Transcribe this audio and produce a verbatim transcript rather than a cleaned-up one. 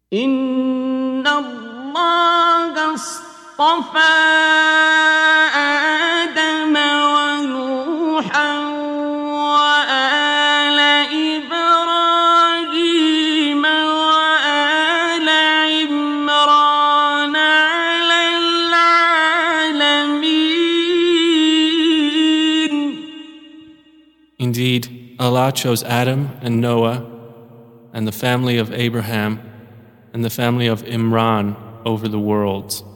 إن الله اصطفى آدم ونوحا وآل إبراهيم وآل عمران على العالمين. Indeed, Allah chose Adam and Noah and the family of Abraham and the family of Imran over the worlds.